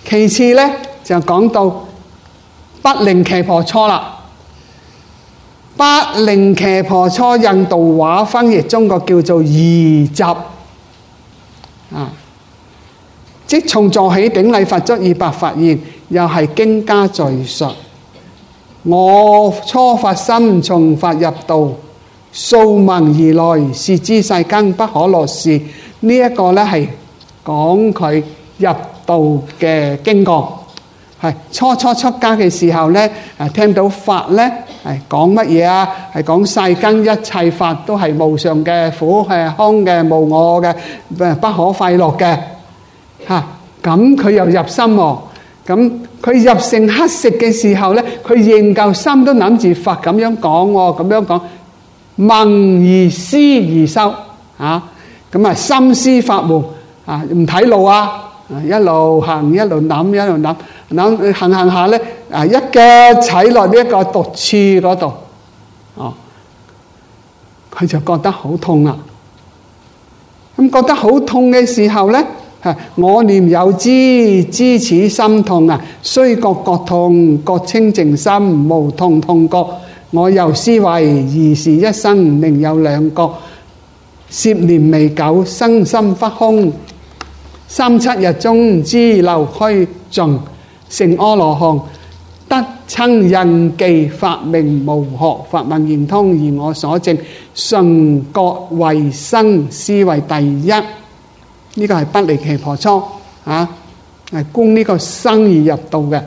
其次咧就講到不靈騎婆娑啦。不靈騎婆娑印度話翻譯中國叫做二集啊，即從座起頂禮佛足以白發言，又係經家敘述。我初發心從佛入道，數聞而來，是知世間不可落事。呢一個咧係講佢入道嘅經過，係初出家嘅時候咧，聽到法咧係講乜嘢啊？係講世間一切法都係無常嘅、苦係空嘅、無我嘅、不可快樂嘅嚇。咁佢又入心喎。咁佢入成乞食嘅時候咧，佢仍舊心都諗住法咁樣講喎，咁樣講聞而思而修啊。咁啊，心思法門啊，唔睇路啊，一路行一路諗，一路諗行下咧，一腳踩落呢一個毒處嗰度，哦，佢就覺得好痛啦。咁覺得好痛嘅時候咧，我念有知，知此心痛啊，雖覺覺痛，覺清淨心，無痛痛覺。我又思維，兒時一生另有兩覺，攝念未久，生心忽空。3-7日中知漏虛盡，成阿羅漢，得親印記，法名無學，法問言通，而我所證，純覺為生，是為第一。呢個係不離騎婆娑啊，係供呢個生而入道嘅。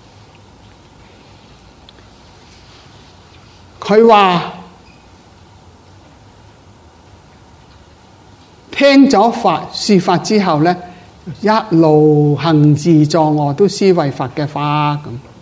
佢話聽咗法說法之後咧，一路行自坐臥都思維佛嘅法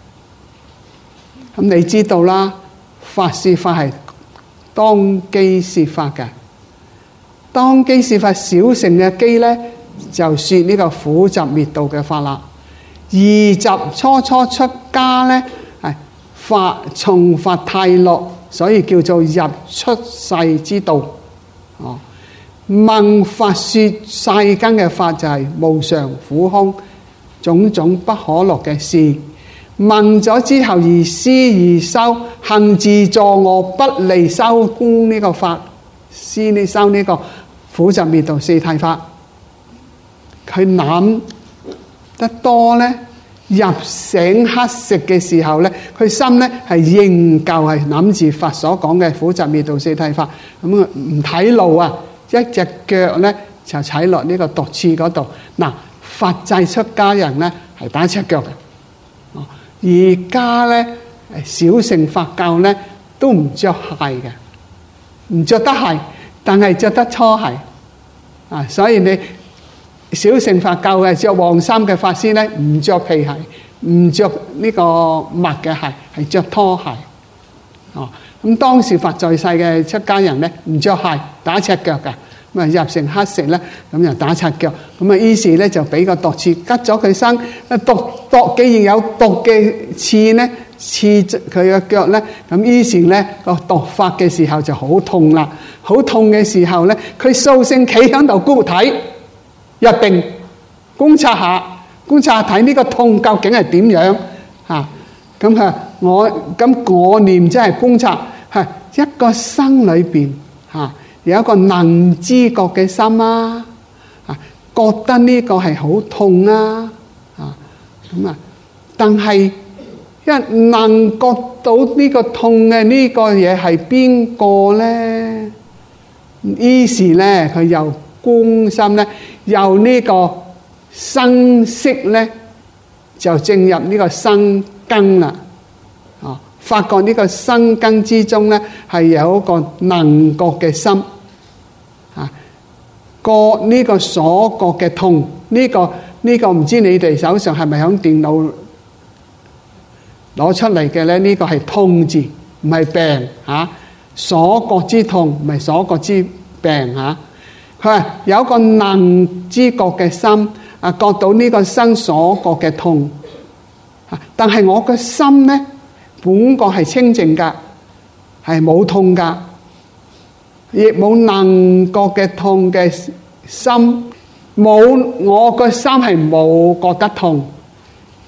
咁。咁你知道啦，法說法係當機說法嘅。當機說法小乘嘅機咧，就說呢個苦集滅道嘅法啦。二集初出家咧，係法從法太樂，所以叫做入出世之道。哦，聞法說世間嘅法就係無常苦空，種種不可樂嘅事。聞咗之後而思而修，行自坐臥不離修觀呢個法，思呢修呢個苦集滅道四諦法。佢諗得多咧，入醒乞食嘅時候咧，佢心咧係仍舊係諗住佛所講嘅苦集滅道四諦法。咁啊唔睇路啊，一隻腳咧就踩落呢個毒處嗰度。嗱，佛制出家人咧係打赤腳嘅。而家咧小乘佛教咧都唔着鞋嘅，唔着得鞋，但係着得拖鞋啊！所以你小乘佛教嘅着黃衫嘅法師咧，唔着皮鞋，唔着呢個襪嘅鞋，係着拖鞋。哦，咁當時佛在世嘅出家人咧，唔着鞋，打赤腳嘅。咁啊入成乞食咧，咁就打赤腳。咁啊於是咧就俾個毒刺吉咗佢身。毒既然有毒嘅刺咧，刺佢嘅腳咧，咁於是咧個毒發嘅時候就好痛啦。好痛嘅時候咧，佢掃性企喺度觀睇入定觀察下睇呢個痛究竟係點樣嚇？咁我念即係觀察，係一個心裏邊嚇有一個能知覺嘅心啊，覺得呢個係好痛啊，咁啊，但係一能覺到呢個痛嘅呢個嘢係邊個咧？於是咧佢又觀心咧，由呢個生識咧就進入呢個生根啦。啊，發覺呢個生根之中咧係有一個能覺嘅心，啊，覺呢個所覺嘅痛，呢個唔知你哋手上係咪響電腦攞出嚟嘅咧？呢個係痛字，唔係病嚇。所覺之痛唔係所覺之病嚇。佢話有一個能知覺嘅心啊，覺到呢個生所覺嘅痛，但係我個心咧本覺係清淨噶，係冇痛噶，亦冇能覺嘅痛嘅心，冇我個心係冇覺得痛，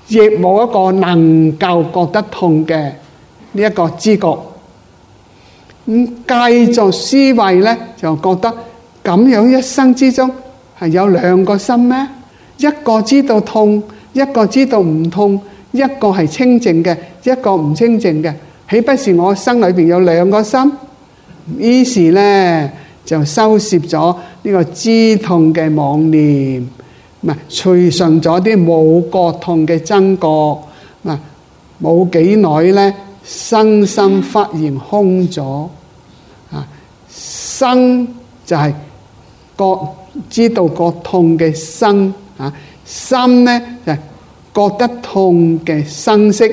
亦冇一個能夠覺得痛嘅呢一個知覺。咁繼續思維咧，就覺得咁樣一生之中係有兩個心咩？一個知道痛，一個知道唔痛，一個係清淨嘅，一個唔清淨嘅，豈不是我心裏邊有兩個心？於是咧就收攝咗呢個知痛嘅妄念，唔係隨順咗啲冇覺痛嘅真覺。嗱，冇幾耐咧，身心忽然空咗。身就係覺知道覺痛嘅身，心咧就係覺得痛嘅身識。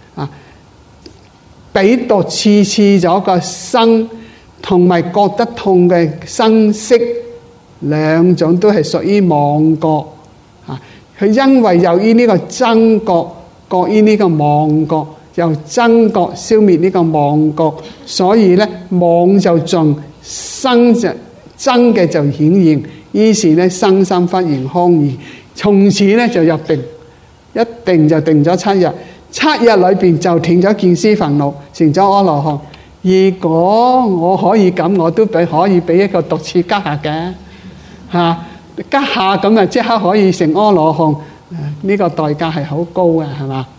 比度次咗個身同埋覺得痛嘅身識，兩種都係屬於妄覺。佢因為由於呢個真覺覺於呢個妄覺，由真覺消滅呢個妄覺，所以咧妄就盡，生就真嘅就顯現。於是咧身心忽然空而從此咧就入定，一定就定咗7日。7日裏邊就斷咗見思煩惱，成咗阿羅漢。如果我可以咁，我都可以俾一個毒刺吉下嘅嚇，吉下咁啊，即刻可以成阿羅漢。呢個代價係好高嘅，係嘛？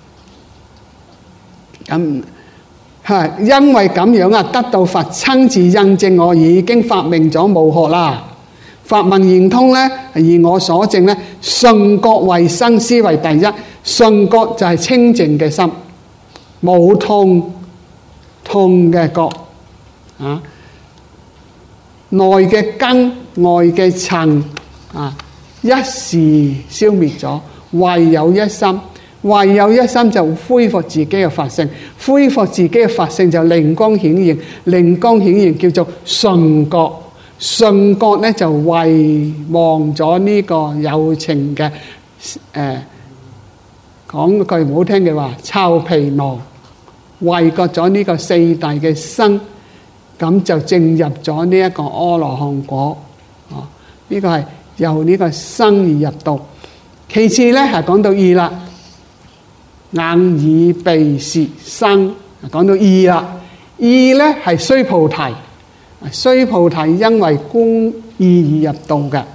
咁係因為咁樣啊，得到佛親自印證，我已經發明咗無學啦。法文言通咧，而我所證咧，順覺為生思為第一。順覺就係清淨嘅心，冇痛嘅覺內嘅根、外嘅塵一時消滅咗，唯有一心，唯有一心就恢復自己嘅法性，恢復自己嘅法性就靈光顯現，靈光顯現叫做順覺。順覺咧就遺忘咗呢個有情嘅講句唔好聽嘅話，臭皮囊，遺覺咗呢個四大嘅生，咁就進入咗呢一個阿羅漢果。呢個係由呢個生而入道。其次咧係講到意啦，眼耳鼻舌身，講到意啦。意咧係須菩提，須菩提因為觀意而入道嘅。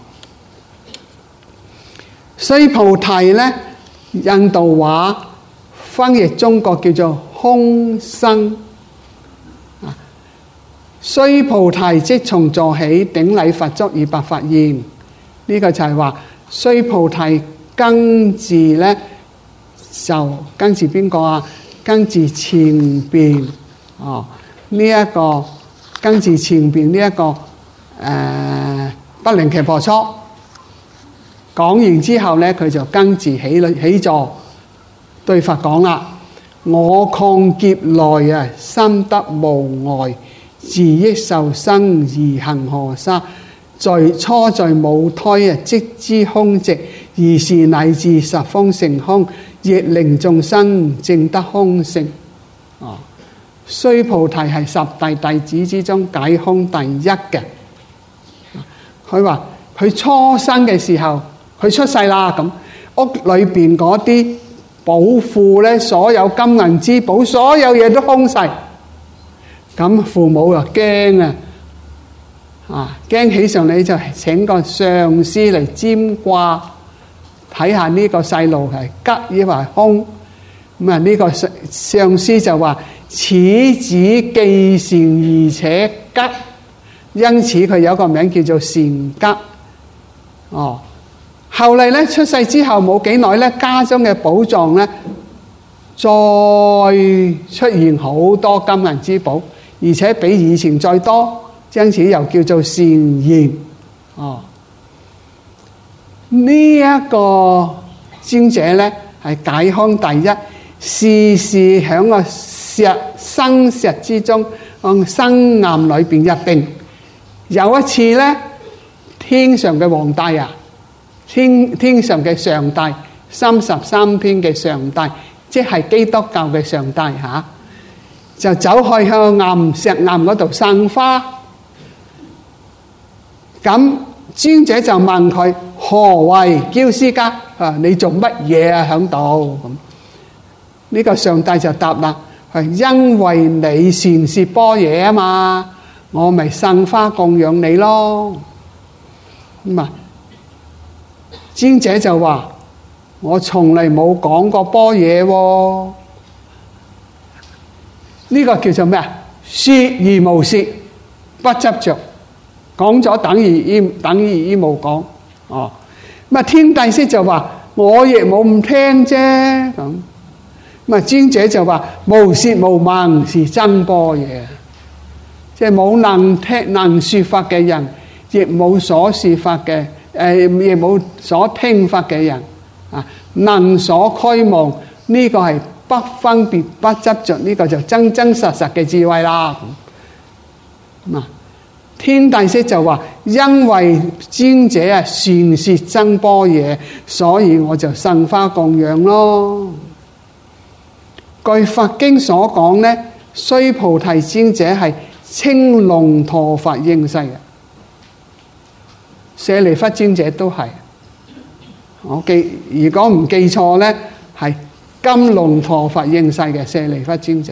須菩提咧，印度話翻譯中國叫做空生。須菩提即從座起，頂禮佛足而白發言。呢個就係話須菩提根自咧，就根自邊個啊？根自前邊呢一個根自前邊呢一個不靈奇婆娑。講完之後咧，佢就根自起座，對佛講啦：我曠劫內啊，心得無礙，自益受生而行何沙？初在母胎啊，即知空寂，而是乃至十方成空，亦令眾生證得空性。須菩提係十大弟子之中解空第一嘅。佢話佢初生嘅時候，佢出世啦，咁屋裏邊嗰啲寶庫咧，所有金銀珠寶，所有嘢都空晒。咁父母啊驚驚起上嚟就請個上師嚟占卦，睇下呢個細路係吉抑或凶。咁啊呢個上師就話：此子既善而且吉，因此佢有一個名叫做善吉。後嚟咧出世之後冇幾耐咧，家中嘅寶藏咧再出現好多金銀珠寶，而且比以前再多，因此又叫做善現。呢一個尊者咧係解空第一，時時響個生石之中，生暗裏邊入定。有一次咧，天上嘅皇帝啊，天上嘅上帝，33天嘅上帝，即係基督教嘅上帝就走去向石岩嗰度散花。咁尊者就問佢：何何為憍思迦？你做乜嘢啊？響度咁，呢個上帝就答啦，係因為你善說般若啊嘛，我咪送花供養你咯。咁啊，尊者就話：我從嚟冇講過般若喎。呢個叫做咩啊？說而無說，不執着。講咗等於冇講。哦，咁啊，天帝釋就話：我亦冇唔聽啫。咁啊，尊者就話：無舌無聞是真般若。即係冇能聽能說法嘅人，亦冇所說法嘅，亦冇所聽法嘅人。啊，能所驅蒙，呢個係不分別不執着，呢個就真真實實嘅智慧啦。咁啊，天帝釋就話：因為尊者啊善說真般若，所以我就送花供養咯。據佛經所講呢，須菩提尊者係青龍陀佛應世嘅，舍利弗尊者都係。如果唔記錯呢，係金龍陀佛應世嘅舍利弗尊者。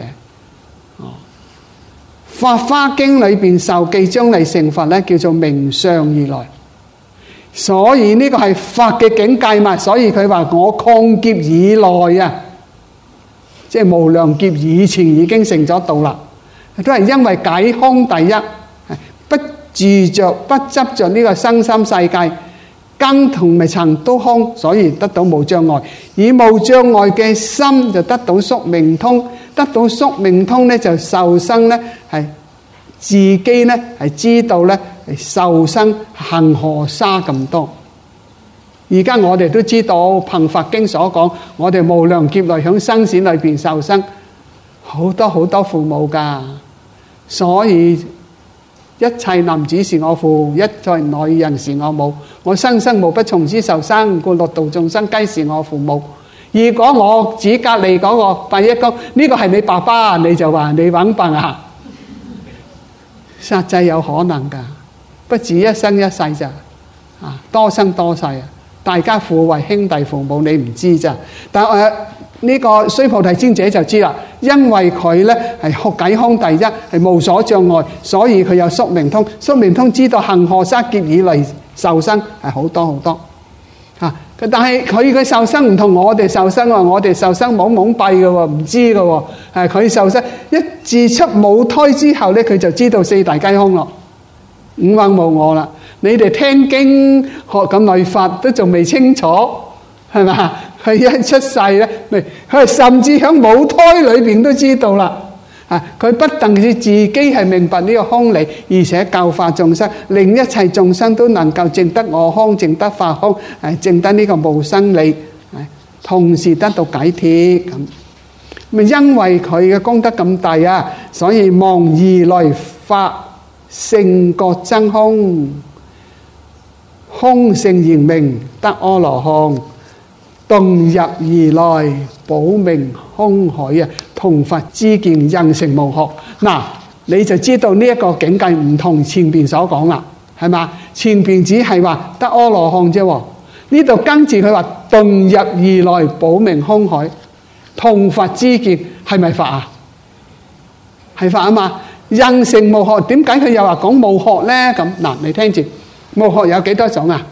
法華經裏邊受記將嚟成佛呢，叫做明相如來。所以呢個係佛嘅境界嘛，所以佢話我曠劫以來啊，即係無量劫以前已經成咗道啦，都係因為解空第一，不住着不執着呢個生心世界，根同埋塵都空，所以得到無障礙。以無障礙嘅心就得到宿命通，得到宿命通呢，就受生呢係自己呢係知道呢受生恒河沙咁多。而家我哋都知道憑佛經所講，我哋無量劫內響生死裏邊受生好多好多父母噶，所以一切男子是我父，一切女人是我母。我生生無不從之受生，故六道眾生皆是我父母。如果我指隔離嗰個拜一公，呢個係你爸爸，你就話你揾笨啊？實際有可能噶，不止一生一世咋，多生多世啊！大家互為兄弟父母，你唔知咋？但呢個須菩提尊者就知啦，因為佢呢係解空第一，係無所障礙，所以佢有宿命通。宿命通知道恒河沙劫以嚟受生係好多好多。但係佢嘅受生唔同我哋受生喎，我哋受生懵懵閉嘅喎，唔知嘅喎。佢受生一自出母胎之後呢，佢就知道四大皆空咯，五蘊無我啦。你哋聽經學咁耐法都仲未清楚，係嘛？佢一出世咧，佢甚至喺母胎裏邊都知道啦。佢不但是自己係明白呢個空理，而且教化眾生，令一切眾生都能夠證得我空，證得法空，證得呢個無生理，同時得到解脫咁。因為佢嘅功德咁大啊，所以望如來法性覺真空。空性圓明得阿羅漢，頓入如來寶明空海啊！同佛知見應成無學。嗱，你就知道呢一個境界唔同前邊所講啦，係嘛？前邊只係話得阿羅漢啫，呢度跟住佢話頓入如來寶明空海，同佛知見係咪佛啊？係佛啊嘛！應成無學，點解佢又話講無學呢？咁嗱，你聽住。無學有幾多種啊？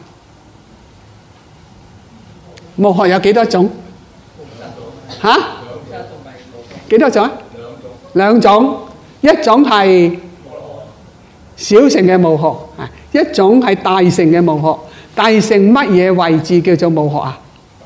無學有幾多種？嚇？幾多種啊？兩種，一種係小乘嘅無學，一種係大乘嘅無學。大乘乜嘢位置叫做無學啊？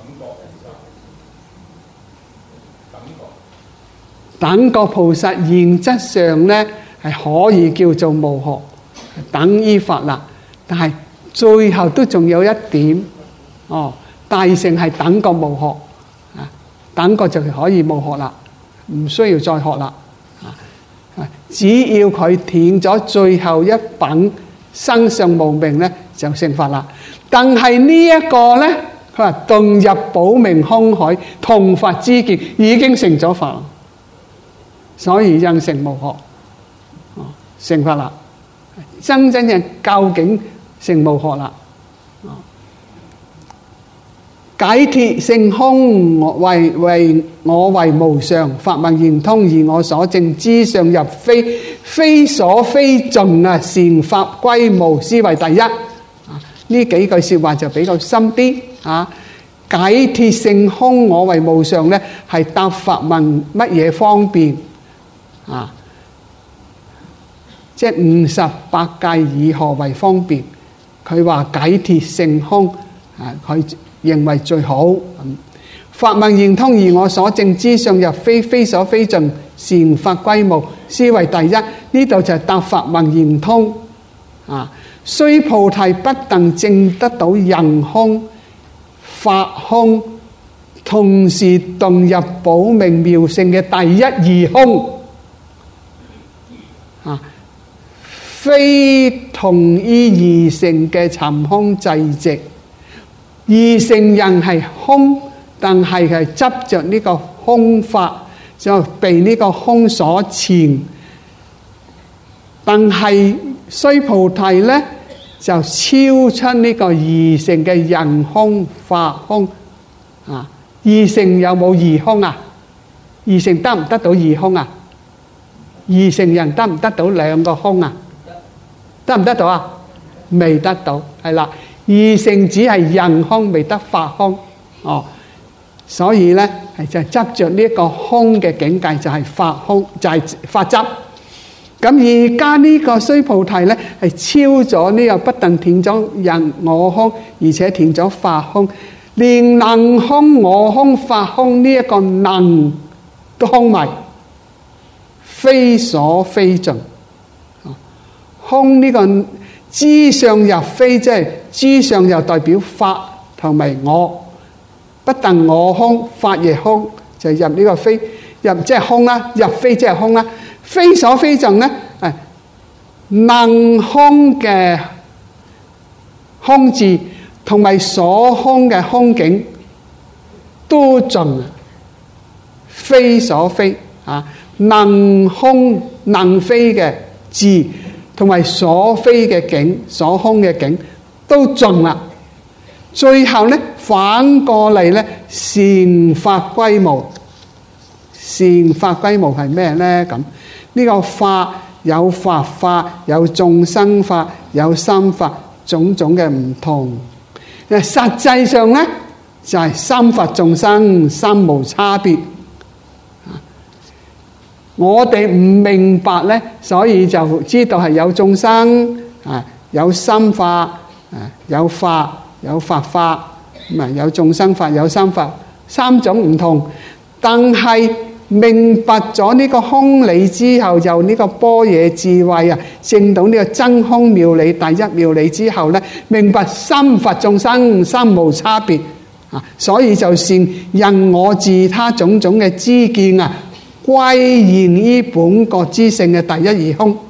等覺菩薩原則上呢係可以叫做無學，等於佛啦。但係最後都仲有一點，大乘係等覺無學，等覺就可以無學啦，唔需要再學啦。只要佢斷咗最後一品生相無明咧，就成佛啦。但係呢一個咧，佢話頓入寶明空海，同佛知見，已經成咗佛，所以應成無學，成佛啦。真正究竟成無學啦。 解脫性空，為無常，法文言通，而我所證，知上入非，非所非盡啊！善法歸無，斯為第一。呢幾句說話就比較深啲啊！解脫性空，我為無常呢，係答法問乜嘢方便啊？即係58界以何為方便？佢話解脫性空啊，佢認為最好。法問言通，而我所證，知上入非，非所非盡，善法歸無，斯為第一。呢度就係答法問言通啊！須菩提不但證得到人空、法空，同時頓入寶明妙性嘅第一義空啊！非同依二乘嘅尋空寂寂，二乘人係空，但係執着呢個空法，就被呢個空所纏。但係須菩提呢，就超出呢個二乘嘅人空、法空啊！二乘有冇二空啊？二乘得唔得到二空啊？二乘人得唔得到兩個空啊？得唔得到啊？未得到，係啦。二乘只係人空，未得法空哦。所以呢，係就執着呢一個空嘅境界，就係法空，就係法執。咁而家呢個須菩提呢，係超咗呢個，不但斷咗人我空，而且斷咗法空，連能空、我空、法空呢一個能都空埋，非所非盡。空呢個知上入非，即係知上又代表法同埋我，不但我空，法亦空，就入呢個非，入即係空啦，入非即係空啦。非所非盡呢，能空嘅空字同埋所空嘅空境都盡，非所非啊，能空能非嘅字同埋所非嘅境，所空嘅境都盡啦。最後呢，反過嚟呢，善法歸無。善法歸無係咩呢？咁呢個法有法法，有眾生法，有心法，種種嘅唔同。實際上呢，就係心法眾生，心無差別。我哋唔明白呢，所以就知道係有眾生啊，有心法啊，有法有法法，唔係有眾生法有心法，三種唔同。但係明白咗呢個空理之後，由呢個般若智慧啊，證到呢個真空妙理第一妙理之後呢，明白心法眾生心無差別啊，所以就善人我自他種種嘅知見啊，歸現於本覺之性嘅第一義空。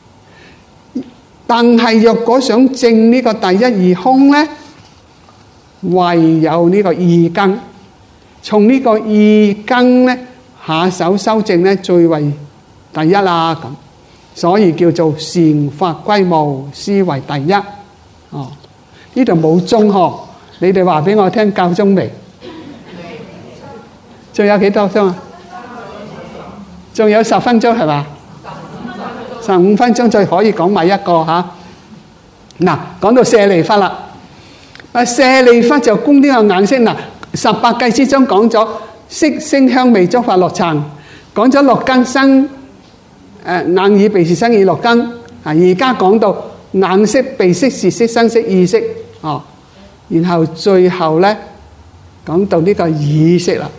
但係若果想證呢個第一義空呢，唯有呢個二根，從呢個二根呢下手修證呢，最為第一啦。咁所以叫做善法歸無，斯為第一。哦，呢度冇鐘嗬，你哋話俾我聽夠鐘未？仲有幾多鐘啊？仲有10分鐘係嘛？15分鐘再可以講埋一個嚇。嗱，講到舍利弗啦，舍利弗就供呢個眼識。嗱，18計之中講咗色聲香味觸法6層，講咗6根生，眼耳鼻舌身意6根。而家講到眼識、鼻識、舌識、身識、意識。哦，然後最後咧講到呢個意識啦。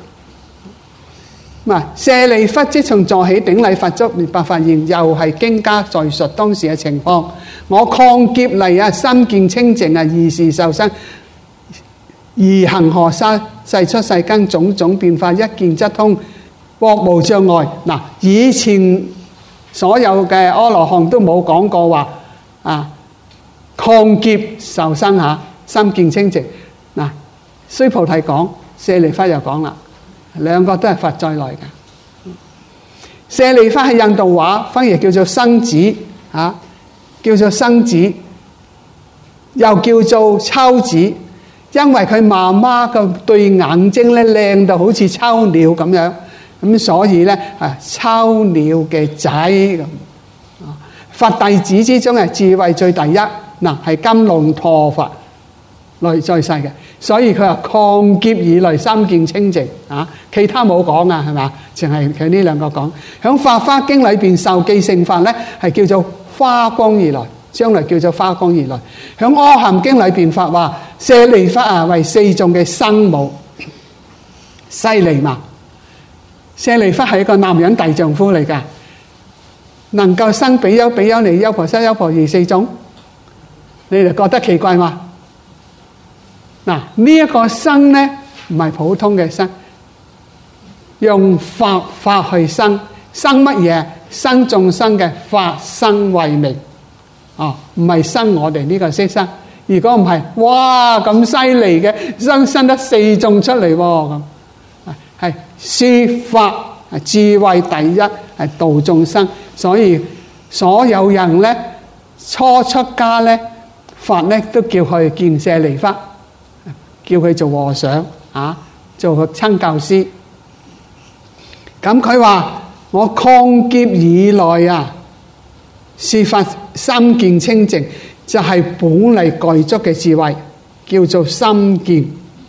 舍利弗即從座起頂禮，發足滅白法言，又係經家在述當時嘅情況。我抗劫嚟啊，心見清淨啊，兒時受生，而恒河沙世出世間種種變化，一見則通，獲無障礙。嗱，以前所有嘅阿羅漢都冇講過話啊，抗劫受生下，心見清淨。嗱，須菩提講，舍利弗又講啦。兩個都係佛再來嘅。舍利弗係印度話翻譯叫做生子啊，叫做生子，又叫做抽子。 因為佢媽媽個對眼睛咧靚到好似秋鳥咁樣，咁所以咧秋鳥嘅仔咁。佛弟子之中係智慧最第一，嗱係金龍陀佛來在世嘅，所以佢話曠劫以來三見清淨啊，其他冇講啊，係嘛？淨係佢呢兩個講。響《法華經》裏邊受記聖法咧，係叫做花光而來，將來叫做花光而來。響《阿含經》裏邊發話，舍利弗啊為四眾嘅生母，犀利嘛？舍利弗係一個男人大丈夫嚟㗎，能夠生比丘、比丘尼、優婆塞、優婆夷四種，你哋覺得奇怪嘛？嗱，呢一個生咧唔係普通嘅生，用法法去生，生乜嘢？生眾生嘅法身慧命，唔係生我哋呢個色身。如果唔係，哇咁犀利嘅，生得四眾出嚟喎，咁係說法智慧第一，係度眾生。所以所有人咧初出家咧，法咧都叫佢見舍利弗，叫佢做和尚做個親教師。咁佢話我曠劫以來啊，說法三見清淨，就係本嚟具足嘅智慧，叫做心見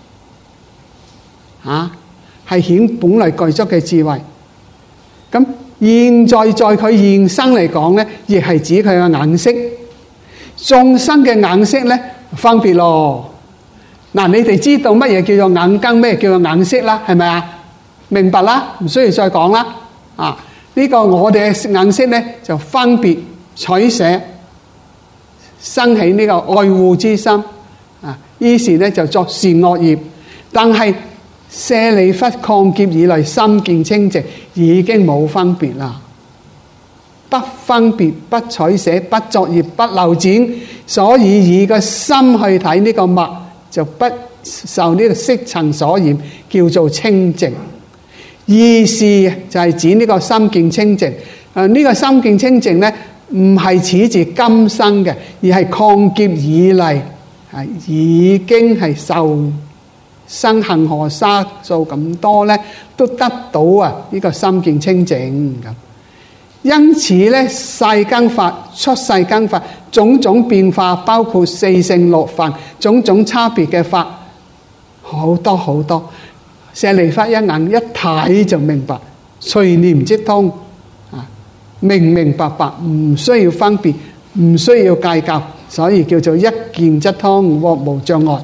係顯本嚟具足嘅智慧。咁現在在佢現生嚟講咧，亦係指佢嘅眼識。眾生嘅眼識咧分別咯。嗱，你哋知道乜嘢叫做眼根，咩叫做眼識啦？係咪啊？明白啦，唔需要再講啦。呢個我哋嘅眼識咧就分別取捨，生起呢個愛護之心於是咧就作善惡業。但係舍利弗曠劫以來心見清淨，已經冇分別啦，不分別，不取捨，不作業，不流轉，所以以個心去睇呢個物，就不受呢個色塵所染，叫做清淨。意思就係指呢個心見清淨。呢個心見清淨咧，唔係指住今生嘅，而係曠劫以嚟已經係受生恒河沙數咁多咧，都得到呢個心見清淨咁。因此咧，世間法、出世間法種種變化，包括四聖六分種種差別嘅法，好多好多。舍利弗一眼一睇就明白，隨念即通明明白白，唔需要分別，唔需要計較，所以叫做一見即通，獲無障礙。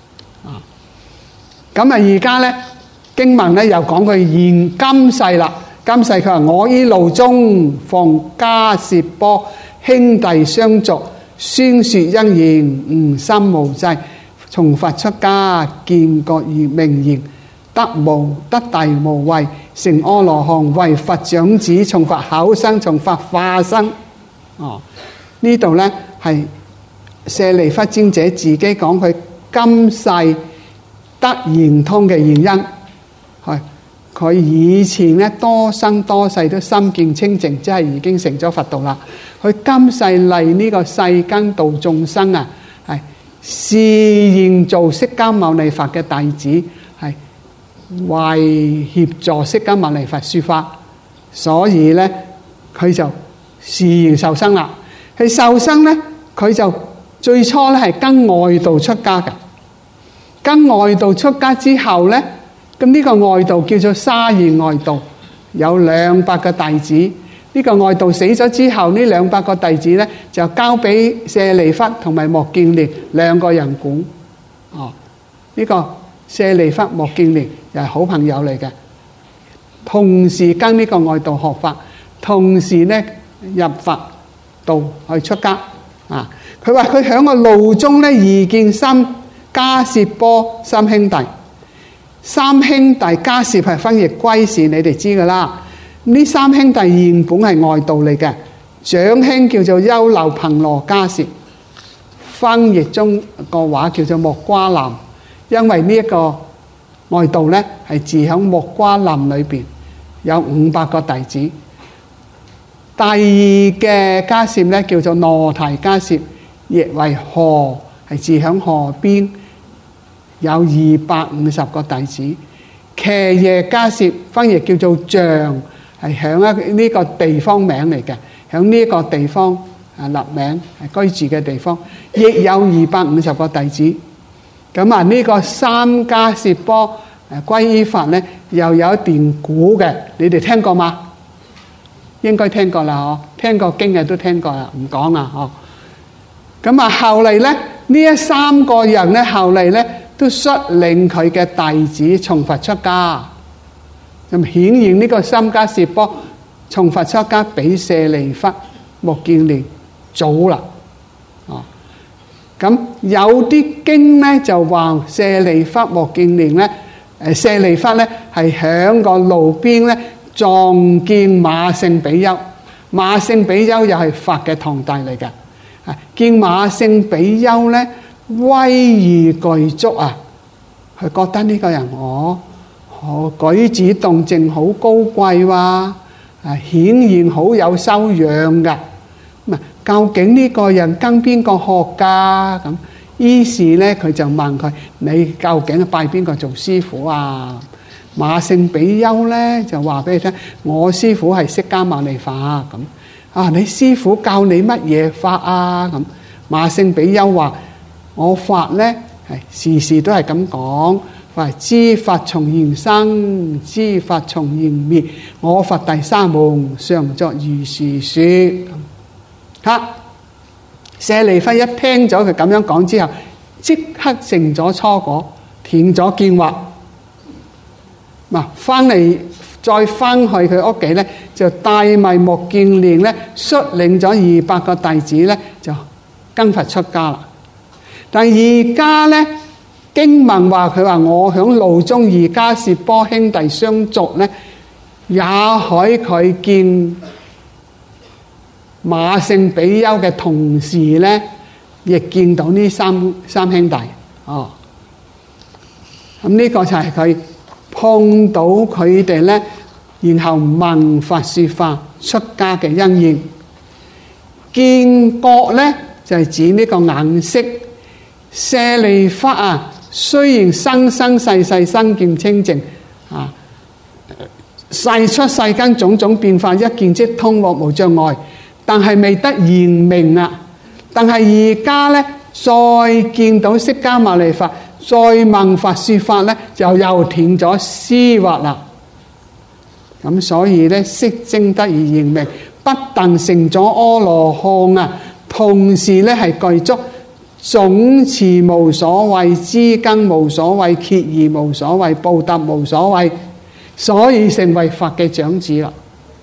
咁而家咧經文咧又講佢現今世啦。今世佢話我於路中逢迦葉波兄弟相續，宣說因緣，悟心無際，從佛出家，見覺而明言，得大無畏，成阿羅漢，為佛長子，從佛口生，從佛化生。呢度咧係舍利弗尊者自己講佢今世得圓通嘅原因。佢以前咧多生多世都心見清淨，即係已經成咗佛道啦。佢今世嚟呢個世間度眾生係示現做釋迦牟尼佛嘅弟子，係為協助釋迦牟尼佛說法，所以咧佢就示現受生啦。佢受生咧，佢就最初咧係跟外道出家嘅，跟外道出家之後咧。咁呢個外道叫做沙賢外道，有200個弟子。呢個外道死咗之後，呢200個弟子咧就交俾舍利弗同埋目犍連2個人管。呢個舍利弗、目犍連又係好朋友嚟嘅，同時跟呢個外道學法，同時咧入佛道去出家。佢話佢喺個路中咧遇見迦葉波三兄弟。三兄弟迦葉係翻譯歸士，你哋知噶啦。呢三兄弟原本係外道嚟嘅，長兄叫做優樓頻羅迦葉，翻譯中個話叫做木瓜林，因為呢一個外道咧係住喺木瓜林裏邊，有500個弟子。第二嘅迦葉咧叫做羅提迦葉，亦為河，係住喺河邊。 有250個弟子。騎耶迦涉翻譯叫做像，係響呢個地方名嚟嘅，響呢個地方立名係居住嘅地方，亦有250個弟子。咁啊，呢個三迦葉波歸依法咧，又有一段古嘅，你哋聽過嗎？應該聽過啦，嗬，聽過經嘅都聽過啦，唔講啦，嗬。咁啊，後嚟咧，呢3個人咧，後嚟咧都率領佢嘅弟子從佛出家，咁顯現呢個三迦葉波從佛出家比舍利弗、目犍連早啦，咁有啲經咧就話舍利弗、目犍連咧，舍利弗咧係響個路邊咧撞見馬勝比丘，馬勝比丘又係佛嘅堂弟嚟嘅，見馬勝比丘咧威儀具足啊，佢覺得呢個人舉止動靜好高貴哇，顯現好有修養噶。究竟呢個人跟邊個學㗎？咁於是咧佢就問佢：你究竟拜邊個做師傅啊？馬勝比丘咧就話俾你聽：我師傅係釋迦牟尼佛咁。啊，你師傅教你乜嘢法啊？咁馬勝比丘話：我法咧係時時都係咁講，話知法從緣生，知法從緣滅。我佛第三門，常作如是説。舍利弗一聽咗佢咁樣講之後，即刻成咗初果，斷咗見惑。翻嚟再翻去佢屋企咧，就帶埋目犍連咧，率領咗200個弟子咧，就跟佛出家啦。但而家咧，經文話佢話我響路中二迦葉波兄弟相續咧，也許佢見馬勝比丘嘅同時咧，亦見到呢三兄弟。咁呢個就係佢碰到佢哋咧，然後聞法說法出家嘅因緣。見覺咧就係指呢個眼識。舍利弗啊，雖然生生世世身見清淨世出世間種種變化，一見即通獲無障礙，但係未得言明啊！但係而家咧，再見到釋迦牟尼佛，再聞法說法咧，就又斷咗思惑啦。咁所以咧，悉證得而言明，不但成咗阿羅漢啊，同時咧係具足總持無所謂，知根無所謂，歇疑無所謂，報答無所謂，所以成為佛嘅長子啦。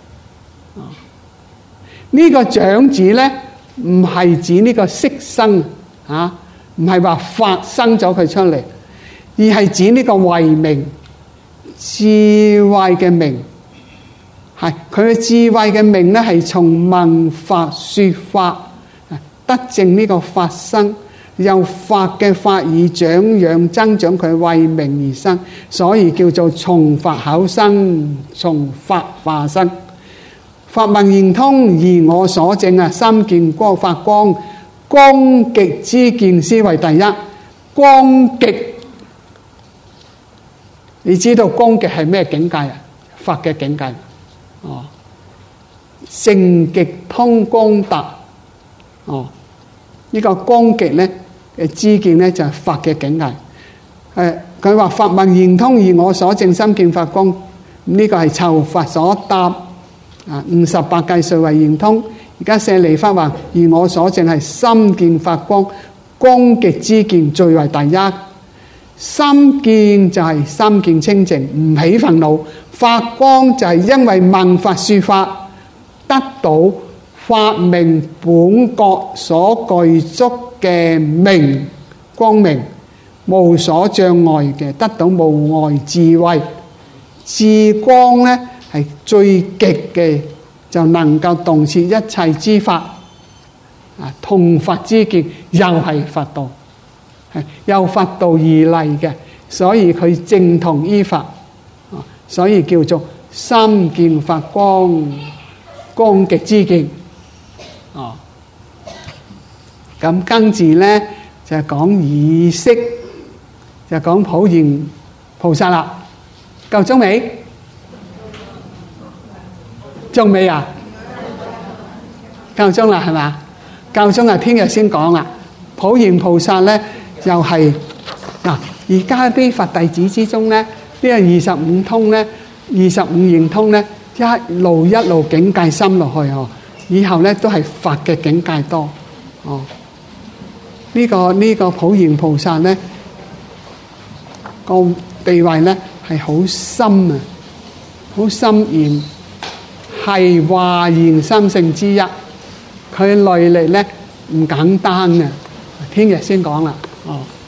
呢個長子咧，唔係指呢個色生唔係話法生咗佢出嚟，而係指呢個慧明，智慧嘅明，係佢嘅智慧嘅明咧，係從聞法說法得證呢個法身，由法嘅法語長養增長佢慧明而生，所以叫做從法口生，從法化身。法文言通，而我所證啊，三見光發光，光極之見思為第一。光極，你知道光極係咩境界啊？法嘅境界。淨極通光達。呢個光極咧嘅知見咧就係法嘅境界。佢話法文言通，而我所證三見發光，呢個係籌佛所答。58計誰為言通？而家舍利弗話：而我所證係心見發光，光極之見最為第一。心見就係心見清淨，唔起憤怒；發光就係因為聞法說法，得到法明本覺所具足嘅明光明，無所障礙嘅，得到無礙智慧。智光咧係最極嘅，就能夠洞徹一切之法。同佛之見又係佛道，由佛道而嚟嘅，所以佢正同依法，所以叫做三見發光，光極之見。咁跟住咧就係講意識， 就講普賢菩薩啦。夠鐘未？仲未啊？夠鐘啦係嘛？夠鐘啊！聽日先講啦。普賢菩薩咧又係嗱，而家啲佛弟子之中咧，呢個25通咧、25圓通咧，一路境界深落去哦。以後咧都係佛嘅境界多哦。呢個普賢菩薩咧個地位咧係好深啊，好深遠，係華嚴三聖之一。佢內力咧唔簡單啊，聽日先講啦。哦。